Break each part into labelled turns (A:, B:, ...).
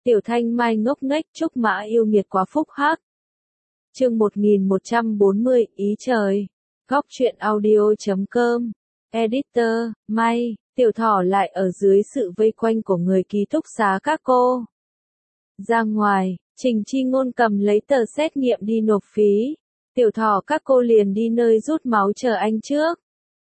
A: Tiểu Thanh Mai ngốc nghếch, Trúc Mã yêu nghiệt quá phúc hắc. Chương 1140, ý trời. Góc truyện audio.com. Editor, May, Tiểu Thỏ lại ở dưới sự vây quanh của người ký túc xá các cô. Ra ngoài, Trình Chi Ngôn cầm lấy tờ xét nghiệm đi nộp phí. Tiểu Thỏ các cô liền đi nơi rút máu chờ anh trước.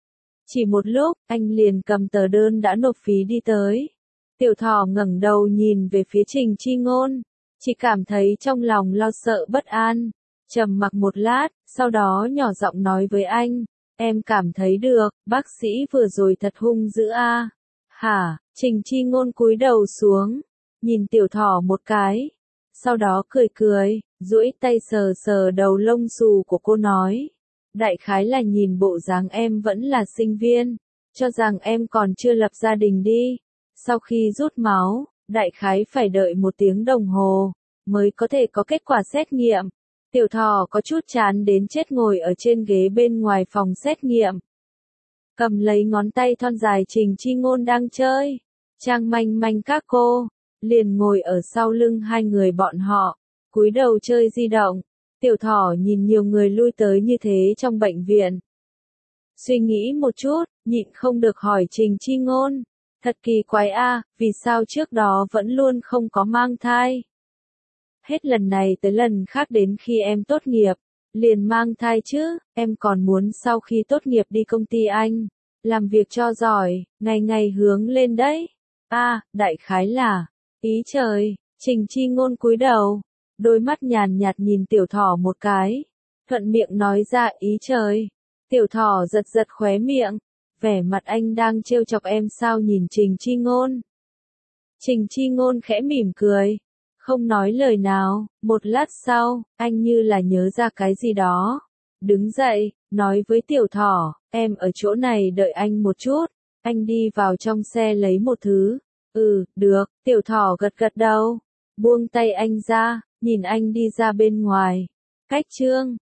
A: Chỉ một lúc, anh liền cầm tờ đơn đã nộp phí đi tới. Tiểu Thỏ ngẩng đầu nhìn về phía Trình Chi Ngôn, chỉ cảm thấy trong lòng lo sợ bất an. Trầm mặc một lát, sau đó nhỏ giọng nói với anh, em cảm thấy được, bác sĩ vừa rồi thật hung dữ a. Hả? Trình Chi Ngôn cúi đầu xuống, nhìn Tiểu Thỏ một cái, sau đó cười cười, duỗi tay sờ sờ đầu lông xù của cô nói, đại khái là nhìn bộ dáng em vẫn là sinh viên, cho rằng em còn chưa lập gia đình đi. Sau khi rút máu, đại khái phải đợi 1 tiếng đồng hồ, mới có thể có kết quả xét nghiệm. Tiểu Thỏ có chút chán đến chết ngồi ở trên ghế bên ngoài phòng xét nghiệm. Cầm lấy ngón tay thon dài Trình Chi Ngôn đang chơi. Trang Manh Manh các cô, liền ngồi ở sau lưng hai người bọn họ, cúi đầu chơi di động. Tiểu Thỏ nhìn nhiều người lui tới như thế trong bệnh viện. Suy nghĩ một chút, nhịn không được hỏi Trình Chi Ngôn. Thật kỳ quái a, vì sao trước đó vẫn luôn không có mang thai? Hết lần này tới lần khác đến khi em tốt nghiệp, liền mang thai chứ, em còn muốn sau khi tốt nghiệp đi công ty anh, làm việc cho giỏi, ngày ngày hướng lên đấy. Đại khái là, ý trời, Trình Chi Ngôn cúi đầu, đôi mắt nhàn nhạt nhìn Tiểu Thỏ một cái, thuận miệng nói ra ý trời. Tiểu Thỏ giật giật khóe miệng, vẻ mặt anh đang trêu chọc em sao nhìn Trình Chi Ngôn. Trình Chi Ngôn khẽ mỉm cười, không nói lời nào, một lát sau, anh như là nhớ ra cái gì đó. Đứng dậy, nói với Tiểu Thỏ, em ở chỗ này đợi anh một chút, anh đi vào trong xe lấy một thứ. Được, Tiểu Thỏ gật gật đầu, buông tay anh ra, nhìn anh đi ra bên ngoài. Cách chương